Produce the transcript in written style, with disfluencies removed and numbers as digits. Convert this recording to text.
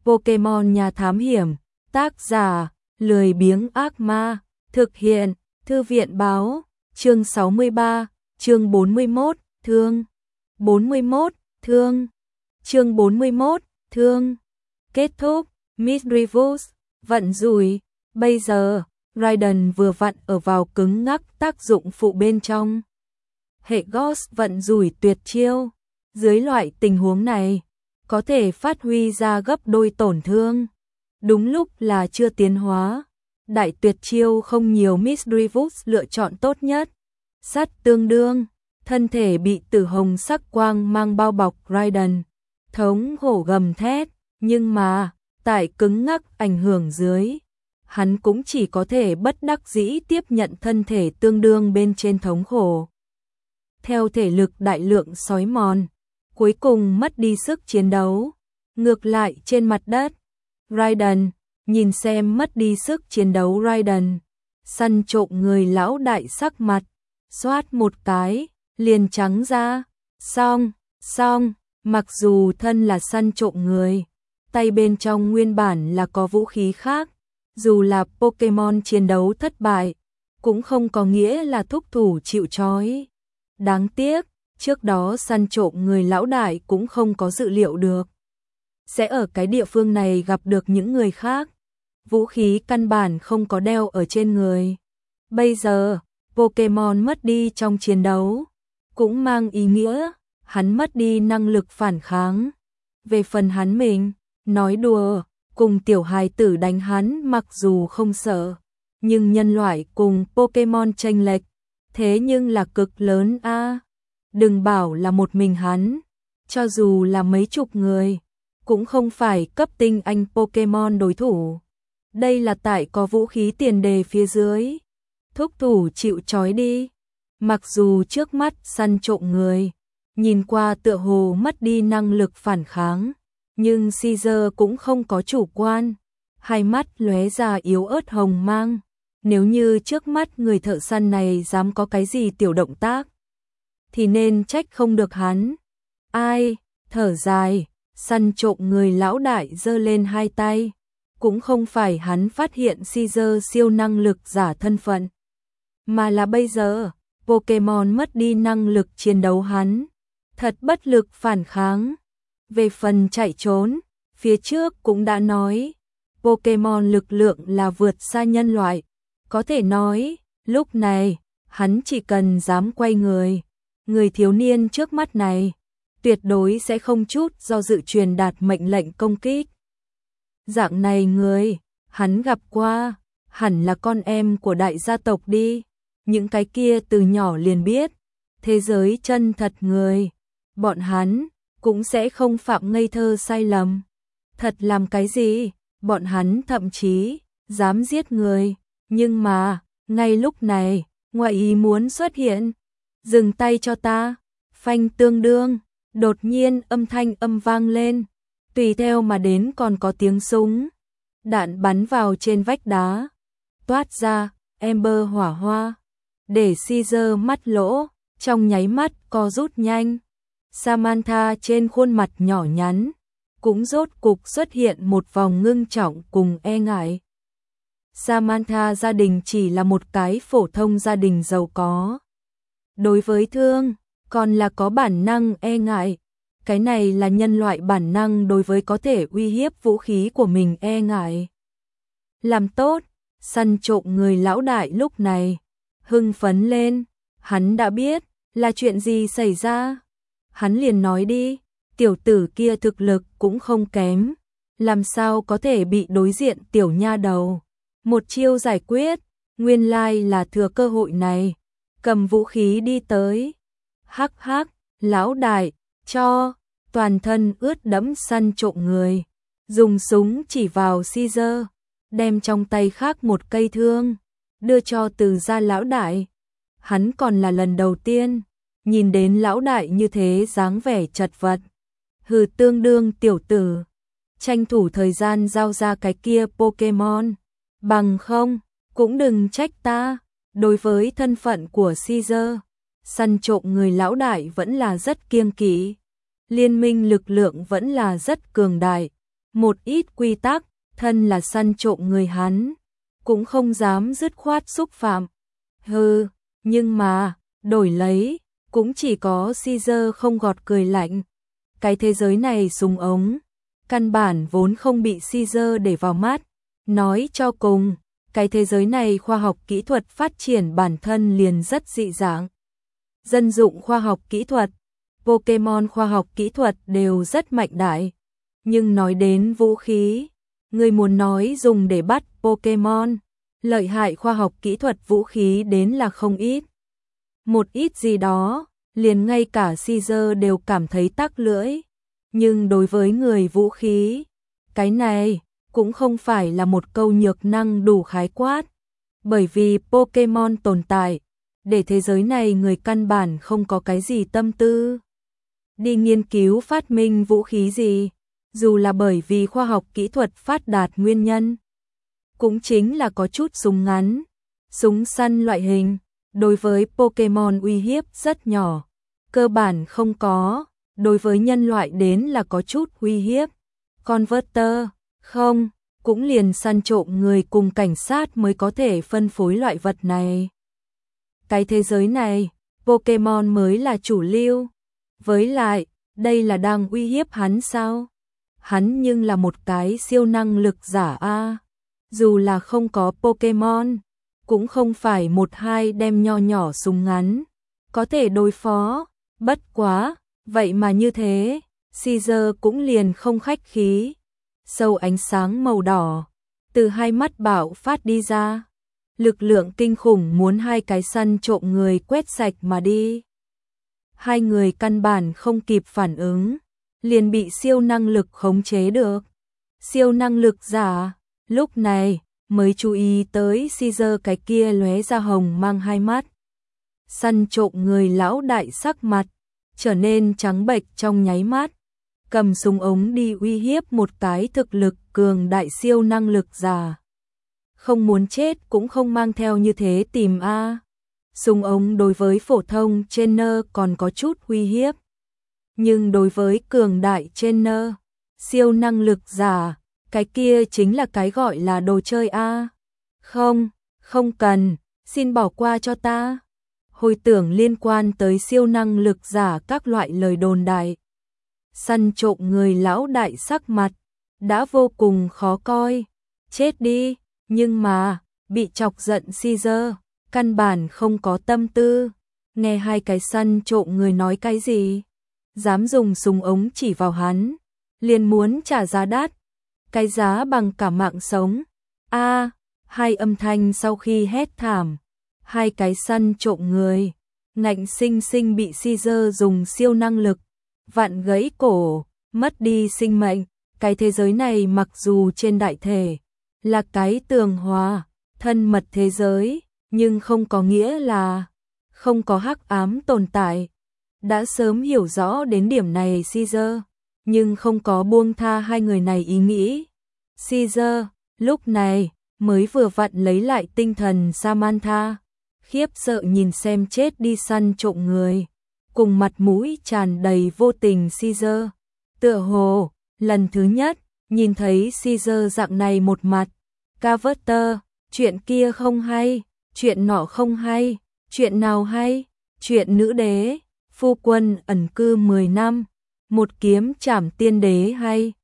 Pokemon Nhà Thám Hiểm, tác giả, lười biếng ác ma, thực hiện, Thư viện báo, chương 63, chương 41, thương, 41, thương, chương 41, thương, kết thúc, Misdreavus, vận rủi, bây giờ, Raiden vừa vặn ở vào cứng ngắc tác dụng phụ bên trong. Hệ Ghost vận rủi tuyệt chiêu, dưới loại tình huống này, có thể phát huy ra gấp đôi tổn thương. Đúng lúc là chưa tiến hóa, đại tuyệt chiêu không nhiều Misdreavus lựa chọn tốt nhất. Sắt tương đương, thân thể bị tử hồng sắc quang mang bao bọc Raiden, thống hổ gầm thét, nhưng mà, tại cứng ngắc ảnh hưởng dưới, hắn cũng chỉ có thể bất đắc dĩ tiếp nhận thân thể tương đương bên trên thống khổ. Theo thể lực đại lượng xói mòn, cuối cùng mất đi sức chiến đấu. Ngược lại trên mặt đất, Raiden, nhìn xem mất đi sức chiến đấu Raiden, săn trộm người lão đại sắc mặt, xoát một cái, liền trắng ra, xong, mặc dù thân là săn trộm người, tay bên trong nguyên bản là có vũ khí khác, dù là Pokemon chiến đấu thất bại, cũng không có nghĩa là thúc thủ chịu trói. Đáng tiếc, trước đó săn trộm người lão đại cũng không có dự liệu được sẽ ở cái địa phương này gặp được những người khác. Vũ khí căn bản không có đeo ở trên người. Bây giờ, Pokemon mất đi trong chiến đấu, cũng mang ý nghĩa hắn mất đi năng lực phản kháng. Về phần hắn mình, nói đùa, cùng tiểu hài tử đánh hắn mặc dù không sợ, nhưng nhân loại cùng Pokemon chênh lệch, thế nhưng là cực lớn a. Đừng bảo là một mình hắn, cho dù là mấy chục người, cũng không phải cấp tinh anh Pokemon đối thủ. Đây là tại có vũ khí tiền đề phía dưới. Thúc thủ chịu trói đi. Mặc dù trước mắt săn trộm người, nhìn qua tựa hồ mất đi năng lực phản kháng, nhưng Caesar cũng không có chủ quan. Hai mắt lóe ra yếu ớt hồng mang. Nếu như trước mắt người thợ săn này dám có cái gì tiểu động tác, thì nên trách không được hắn. Ai, thở dài, săn trộm người lão đại giơ lên hai tay. Cũng không phải hắn phát hiện Caesar siêu năng lực giả thân phận, mà là bây giờ, Pokemon mất đi năng lực chiến đấu hắn, thật bất lực phản kháng. Về phần chạy trốn, phía trước cũng đã nói, Pokemon lực lượng là vượt xa nhân loại, có thể nói, lúc này, hắn chỉ cần dám quay người, người thiếu niên trước mắt này, tuyệt đối sẽ không chút do dự truyền đạt mệnh lệnh công kích. Dạng này người, hắn gặp qua, hẳn là con em của đại gia tộc đi, những cái kia từ nhỏ liền biết, thế giới chân thật người, bọn hắn cũng sẽ không phạm ngây thơ sai lầm. Thật làm cái gì, bọn hắn thậm chí dám giết người, nhưng mà, ngay lúc này, ngoại ý muốn xuất hiện. Dừng tay cho ta, phanh tương đương, đột nhiên âm thanh vang lên, tùy theo mà đến còn có tiếng súng. Đạn bắn vào trên vách đá, toát ra, Ember hỏa hoa, để Caesar mắt lỗ, trong nháy mắt co rút nhanh. Samantha trên khuôn mặt nhỏ nhắn, cũng rốt cục xuất hiện một vòng ngưng trọng cùng e ngại. Samantha gia đình chỉ là một cái phổ thông gia đình giàu có. Đối với thương, còn là có bản năng e ngại. Cái này là nhân loại bản năng đối với có thể uy hiếp vũ khí của mình e ngại. Làm tốt, săn trộm người lão đại lúc này, hưng phấn lên, hắn đã biết là chuyện gì xảy ra. Hắn liền nói đi, tiểu tử kia thực lực cũng không kém, làm sao có thể bị đối diện tiểu nha đầu một chiêu giải quyết, nguyên lai là thừa cơ hội này, cầm vũ khí đi tới. Hắc hắc, lão đại, cho, toàn thân ướt đẫm săn trộm người, dùng súng chỉ vào Caesar, đem trong tay khác một cây thương, đưa cho từ gia lão đại. Hắn còn là lần đầu tiên nhìn đến lão đại như thế dáng vẻ chật vật. Hừ, tương đương tiểu tử, tranh thủ thời gian giao ra cái kia Pokemon, bằng không, cũng đừng trách ta. Đối với thân phận của Caesar, săn trộm người lão đại vẫn là rất kiêng kỵ, liên minh lực lượng vẫn là rất cường đại, Một ít quy tắc, thân là săn trộm người hắn, cũng không dám dứt khoát xúc phạm. Hừ, nhưng mà, đổi lấy, cũng chỉ có Caesar không gọt cười lạnh. Cái thế giới này súng ống, căn bản vốn không bị Caesar để vào mắt. Nói cho cùng, cái thế giới này khoa học kỹ thuật phát triển bản thân liền rất dị dạng. Dân dụng khoa học kỹ thuật, Pokemon khoa học kỹ thuật đều rất mạnh đại. Nhưng nói đến vũ khí, người muốn nói dùng để bắt Pokemon, lợi hại khoa học kỹ thuật vũ khí đến là không ít. Một ít gì đó, liền ngay cả Caesar đều cảm thấy tắc lưỡi. Nhưng đối với người vũ khí, cái này cũng không phải là một câu nhược năng đủ khái quát. Bởi vì Pokemon tồn tại, để thế giới này người căn bản không có cái gì tâm tư đi nghiên cứu phát minh vũ khí gì, dù là bởi vì khoa học kỹ thuật phát đạt nguyên nhân. Cũng chính là có chút súng ngắn, súng săn loại hình, đối với Pokemon uy hiếp rất nhỏ, cơ bản không có, đối với nhân loại đến là có chút uy hiếp. Converter, không, cũng liền săn trộm người cùng cảnh sát mới có thể phân phối loại vật này. Cái thế giới này, Pokemon mới là chủ lưu. Với lại, đây là đang uy hiếp hắn sao? Hắn nhưng là một cái siêu năng lực giả a. Dù là không có Pokemon, cũng không phải một hai đem nho nhỏ súng ngắn, có thể đối phó. Bất quá, vậy mà như thế, Caesar cũng liền không khách khí. Sâu ánh sáng màu đỏ, từ hai mắt bạo phát đi ra. Lực lượng kinh khủng muốn hai cái săn trộm người quét sạch mà đi. Hai người căn bản không kịp phản ứng, liền bị siêu năng lực khống chế được. Siêu năng lực giả, lúc này mới chú ý tới Caesar cái kia lóe ra hồng mang hai mắt. Săn trộm người lão đại sắc mặt trở nên trắng bệch trong nháy mắt, cầm súng ống đi uy hiếp một cái thực lực cường đại siêu năng lực giả. Không muốn chết cũng không mang theo như thế tìm a. Súng ống đối với phổ thông trainer còn có chút uy hiếp, nhưng đối với cường đại trainer, siêu năng lực giả, cái kia chính là cái gọi là đồ chơi a. Không, không cần, xin bỏ qua cho ta. Hồi tưởng liên quan tới siêu năng lực giả các loại lời đồn đại. Săn trộm người lão đại sắc mặt đã vô cùng khó coi. Chết đi, nhưng mà bị chọc giận Caesar, căn bản không có tâm tư. Nghe hai cái săn trộm người nói cái gì, dám dùng súng ống chỉ vào hắn, liền muốn trả giá đắt, cái giá bằng cả mạng sống. A, hai âm thanh sau khi hét thảm, hai cái săn trộm người ngạnh sinh sinh bị Caesar dùng siêu năng lực vặn gãy cổ, mất đi sinh mệnh. Cái thế giới này mặc dù trên đại thể là cái tường hòa, thân mật thế giới, nhưng không có nghĩa là không có hắc ám tồn tại. Đã sớm hiểu rõ đến điểm này Caesar, nhưng không có buông tha hai người này ý nghĩ. Caesar, lúc này, mới vừa vặn lấy lại tinh thần Samantha, khiếp sợ nhìn xem chết đi săn trộm người, cùng mặt mũi tràn đầy vô tình Caesar. Tựa hồ, lần thứ nhất, nhìn thấy Caesar dạng này một mặt. Carter, chuyện kia không hay, chuyện nọ không hay, chuyện nào hay, chuyện nữ đế, phu quân ẩn cư 10 năm, một kiếm trảm tiên đế hay.